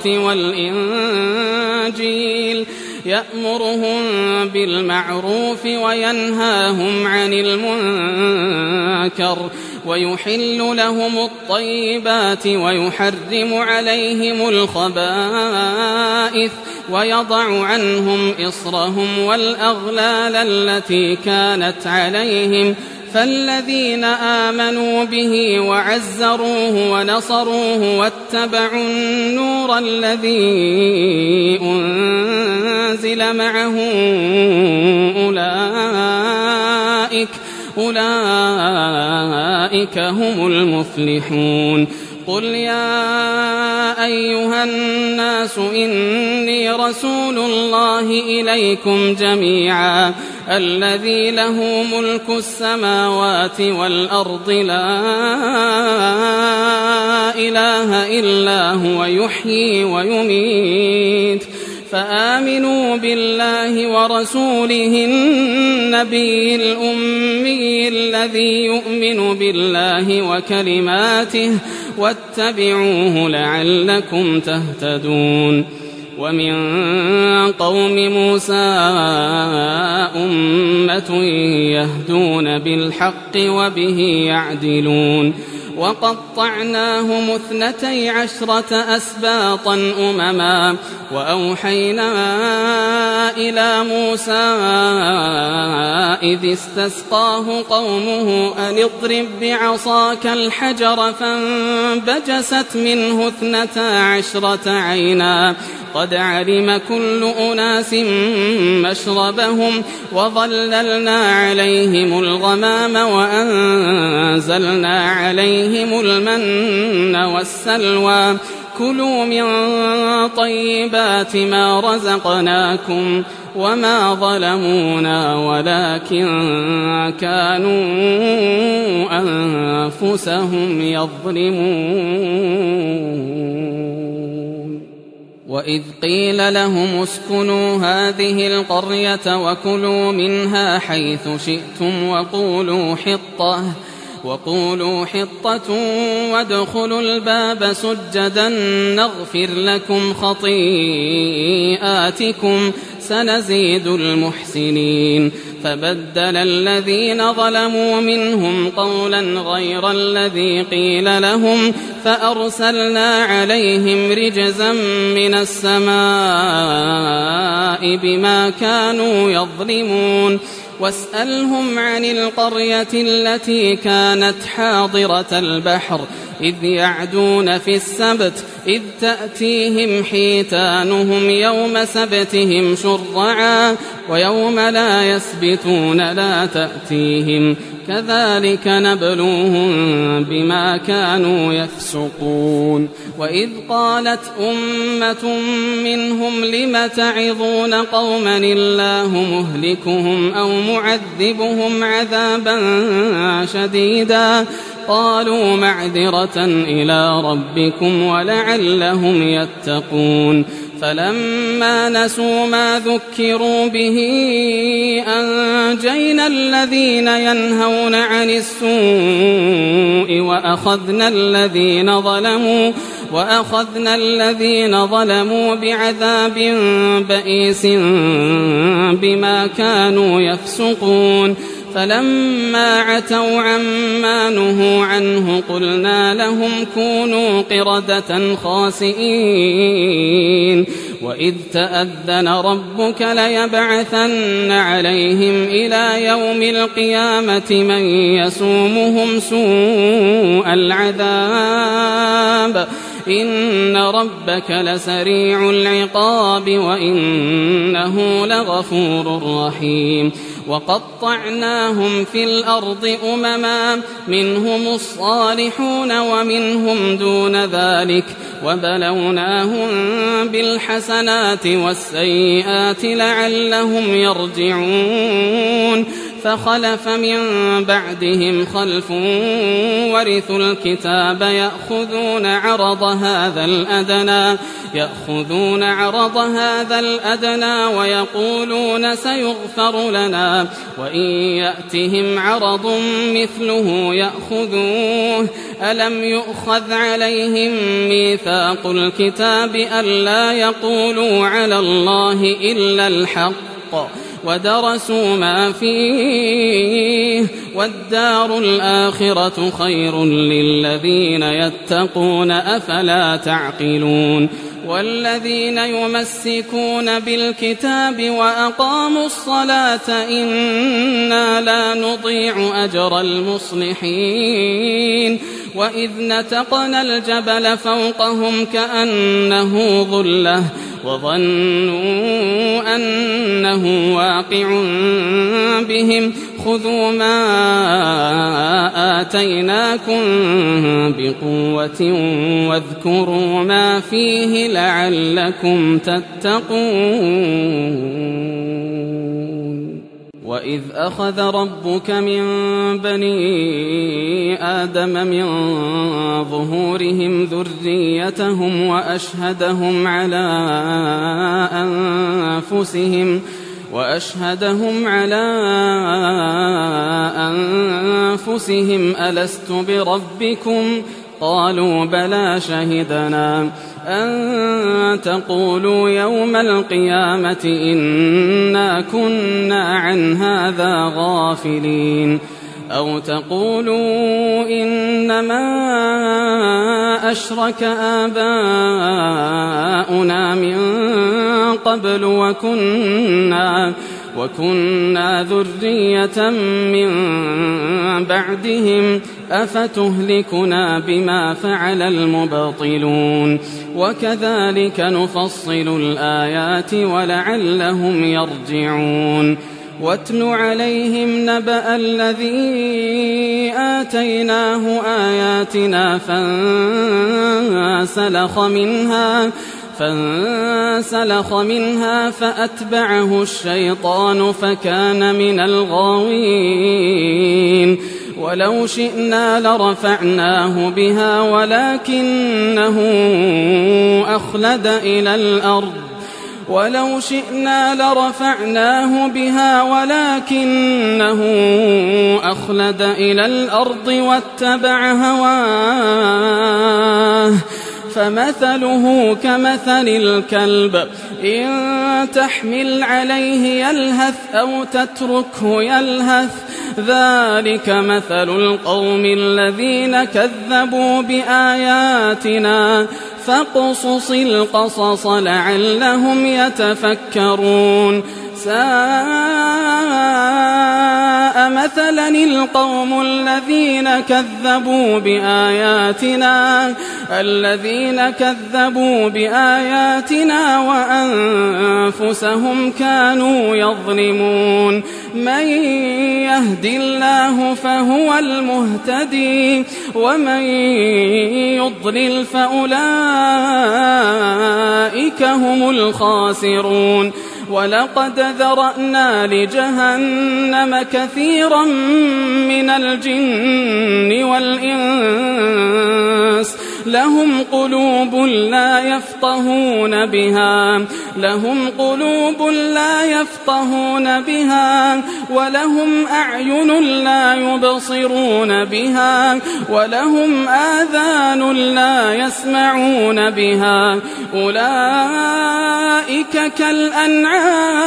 والإنجيل يأمرهم بالمعروف وينهاهم عن المنكر ويحل لهم الطيبات ويحرم عليهم الخبائث ويضع عنهم إصرهم والأغلال التي كانت عليهم. فالذين آمنوا به وعزروه ونصروه واتبعوا النور الذي أنزل معه أولئك هم المفلحون. قل يا أيها الناس إني رسول الله إليكم جميعا الذي له ملك السماوات والأرض لا إله إلا هو يحيي ويميت فآمنوا بالله ورسوله النبي الأمي الذي يؤمن بالله وكلماته واتبعوه لعلكم تهتدون. ومن قوم موسى أمة يهدون بالحق وبه يعدلون. وقطعناهم 12 أسباطا أمما وأوحينا إلى موسى إذ استسقاه قومه أن اضرب بعصاك الحجر فانبجست منه 12 عينا قد علم كل أناس مشربهم وظللنا عليهم الغمام وأنزلنا عليهم المن والسلوى كلوا من طيبات ما رزقناكم وما ظلمونا ولكن كانوا أنفسهم يظلمون. وإذ قيل لهم اسكنوا هذه القرية وكلوا منها حيث شئتم وقولوا حطة وادخلوا الباب سجدا نغفر لكم خطيئاتكم سنزيد المحسنين. فبدل الذين ظلموا منهم قولا غير الذي قيل لهم فأرسلنا عليهم رجزا من السماء بما كانوا يظلمون. واسألهم عن القرية التي كانت حاضرة البحر إذ يعدون في السبت إذ تأتيهم حيتانهم يوم سبتهم شرعا ويوم لا يسبتون لا تأتيهم كذلك نبلوهم بما كانوا يفسقون. وإذ قالت أمة منهم لم تعظون قوما الله مهلكهم أو معذبهم عذابا شديدا قالوا معذرة إلى ربكم ولعلهم يتقون. فلما نسوا ما ذكروا به أنجينا الذين ينهون عن السوء وأخذنا الذين ظلموا بعذاب بئيس بما كانوا يفسقون. فلما عتوا عما نهوا عنه قلنا لهم كونوا قردة خاسئين. وإذ تأذن ربك ليبعثن عليهم إلى يوم القيامة من يسومهم سوء العذاب إن ربك لسريع العقاب وإنه لغفور رحيم وقطعناهم في الأرض أمما منهم الصالحون ومنهم دون ذلك وبلوناهم بالحسنات والسيئات لعلهم يرجعون فخلف من بعدهم خلف ورثوا الكتاب يأخذون عرض هذا الأدنى ويقولون سيغفر لنا وإن يأتهم عرض مثله يأخذوه ألم يؤخذ عليهم ميثاق الكتاب ألا يقولوا على الله إلا الحق ودرسوا ما فيه والدار الآخرة خير للذين يتقون أفلا تعقلون والذين يمسكون بالكتاب وأقاموا الصلاة إنا لا نضيع أجر المصلحين وإذ نتقنا الجبل فوقهم كأنه ظلة وظنوا أنه واقع بهم خذوا ما آتيناكم بقوة واذكروا ما فيه لعلكم تتقون وإذ أخذ ربك من بني آدم من ظهورهم ذريتهم وأشهدهم على أنفسهم ألست بربكم قالوا بلى شهدنا أن تقولوا يوم القيامة إنا كنا عن هذا غافلين أو تقولوا إنما أشرك آباؤنا من قبل وكنا ذرية من بعدهم أفتهلكنا بما فعل المبطلون وكذلك نفصل الآيات ولعلهم يرجعون واتل عليهم نبأ الذي آتيناه آياتنا فانسلخ منها فأتبعه الشيطان فكان من الغاوين ولو شئنا لرفعناه بها ولكنه أخلد إلى الأرض واتبع هواه فمثله كمثل الكلب إن تحمل عليه يلهث أو تتركه يلهث ذلك مثل القوم الذين كذبوا بآياتنا فاقصص القصص لعلهم يتفكرون ساء مثلا القوم الذين كذبوا بآياتنا وأنفسهم كانوا يظلمون من يهد الله فهو المهتدي ومن يضلل فأولئك هم الخاسرون ولقد ذرأنا لجهنم كثيرا من الجن والإنس لهم قلوب لا يفقهون بها ولهم أعين لا يبصرون بها ولهم آذان لا يسمعون بها أولئك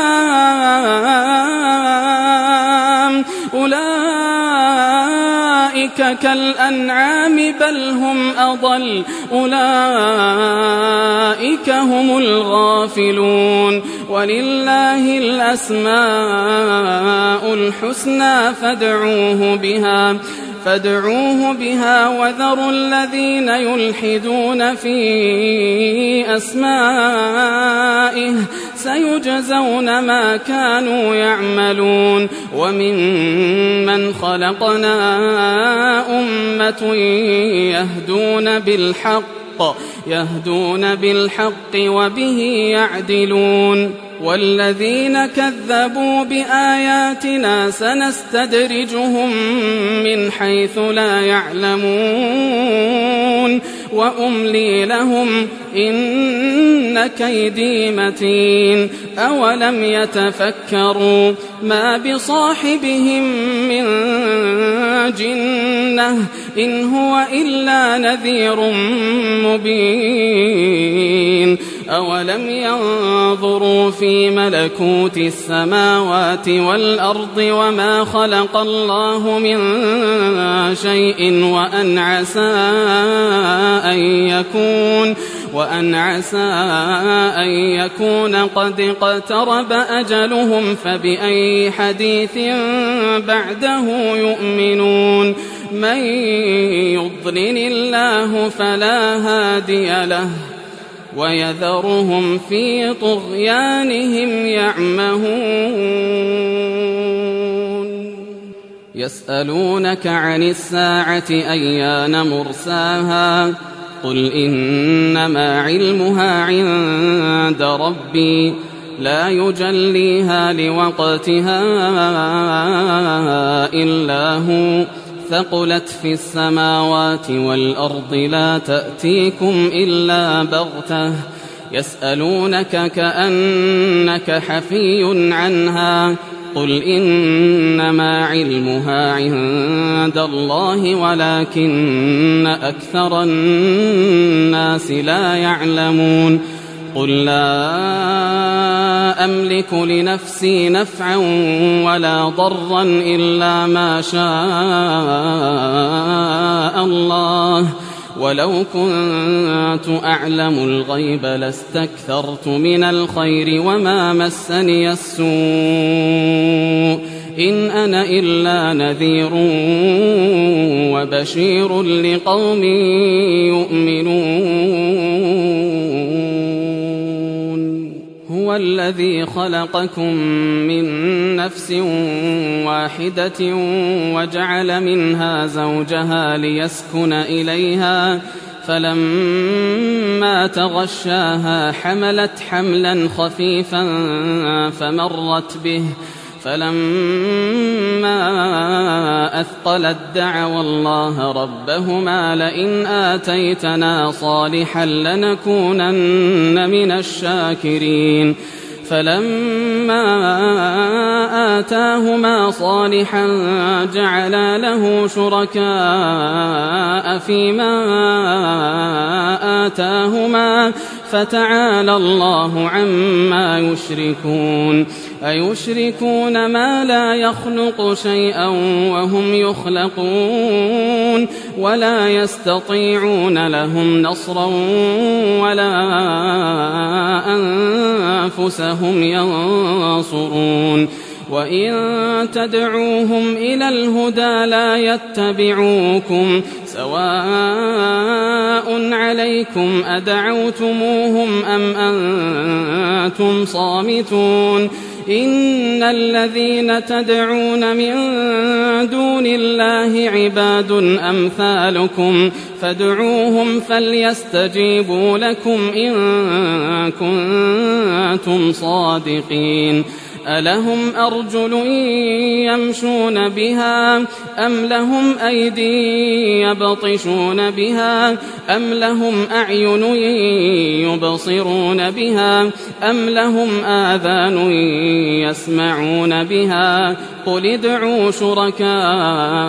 كالأنعام أولئك كالأنعام بل هم أضل أولئك هم الغافلون ولله الأسماء الحسنى فادعوه بها وذروا الذين يلحدون في أسمائه سيجزون ما كانوا يعملون وممن خلقنا أمة يهدون بالحق وبه يعدلون والذين كذبوا بآياتنا سنستدرجهم من حيث لا يعلمون وأملي لهم إن كيدي متين أولم يتفكروا ما بصاحبهم من جنة إن هو إلا نذير مبين أولم ينظروا في ملكوت السماوات والأرض وما خلق الله من شيء وأن عسى أن يكون قد اقترب أجلهم فبأي حديث بعده يؤمنون من يضلل الله فلا هادي له ويذرهم في طغيانهم يعمهون يسألونك عن الساعة أيان مرساها قل إنما علمها عند ربي لا يجليها لوقتها إلا هو ثقلت في السماوات والأرض لا تأتيكم إلا بغتة يسألونك كأنك حفي عنها قل إنما علمها عند الله ولكن أكثر الناس لا يعلمون قل لا أملك لنفسي نفعا ولا ضرا إلا ما شاء الله ولو كنت أعلم الغيب لاستكثرت من الخير وما مسني السوء إن أنا إلا نذير وبشير لقوم يؤمنون هو الذي خلقكم من نفس واحدة وجعل منها زوجها ليسكن إليها فلما تغشاها حملت حملا خفيفا فمرت به فلما أثقلت دعوا الله ربهما لئن آتيتنا صالحا لنكونن من الشاكرين فلما آتاهما صالحا جعلا له شركاء فيما آتاهما فتعالى الله عما يشركون أيشركون ما لا يخلق شيئا وهم يخلقون ولا يستطيعون لهم نصرا ولا أنفسهم ينصرون وإن تدعوهم إلى الهدى لا يتبعوكم سواء عليكم أدعوتموهم أم أنتم صامتون إن الذين تدعون من دون الله عباد أمثالكم فادعوهم فليستجيبوا لكم إن كنتم صادقين ألهم أرجل يمشون بها أم لهم أيدي يبطشون بها أم لهم أعين يبصرون بها أم لهم آذان يسمعون بها قل ادعوا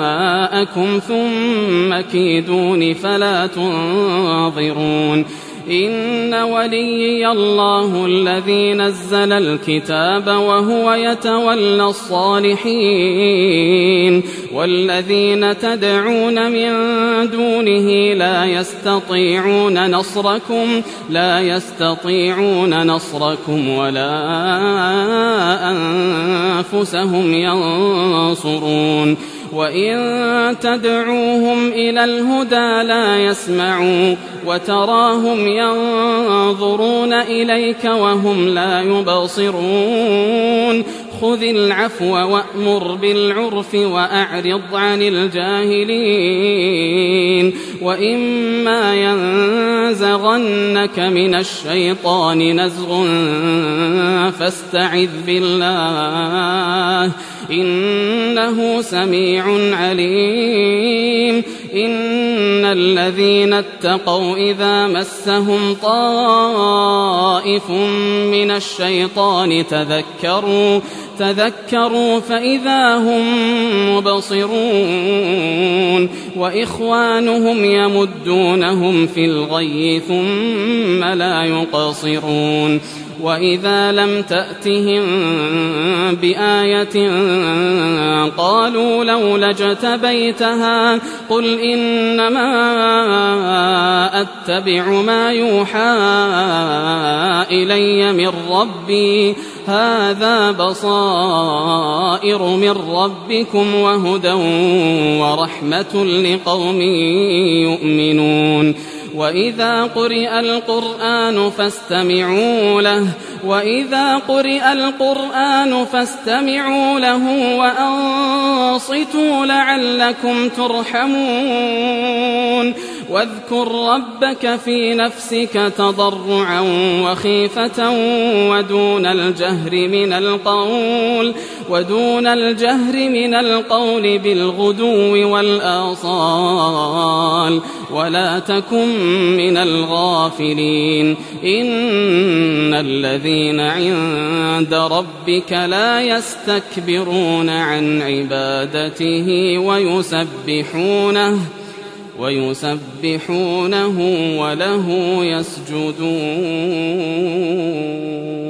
شركاءكم ثم كيدون فلا تنظرون إن وليي الله الذي نزل الكتاب وهو يتولى الصالحين والذين تدعون من دونه لا يستطيعون نصركم ولا أنفسهم ينصرون وإن تدعوهم إلى الهدى لا يسمعوا وتراهم ينظرون إليك وهم لا يبصرون خذ العفو وأمر بالعرف وأعرض عن الجاهلين وإما ينزغنك من الشيطان نزغ فاستعذ بالله إنه سميع عليم إن الذين اتقوا إذا مسهم طائف من الشيطان تذكروا فإذا هم مبصرون وإخوانهم يمدونهم في الغي ثم لا يقصرون وإذا لم تأتهم بآية قالوا لولا اجتبيتها قل إنما أتبع ما يوحى إلي من ربي هذا بصائر من ربكم وهدى ورحمة لقوم يؤمنون وإذا قرئ القرآن فاستمعوا له وأنصتوا لعلكم ترحمون واذكر ربك في نفسك تضرعا وخيفة ودون الجهر من القول بالغدو والآصال ولا تكن من الغافلين إن الذين عند ربك لا يستكبرون عن عبادته ويسبحونه وله يسجدون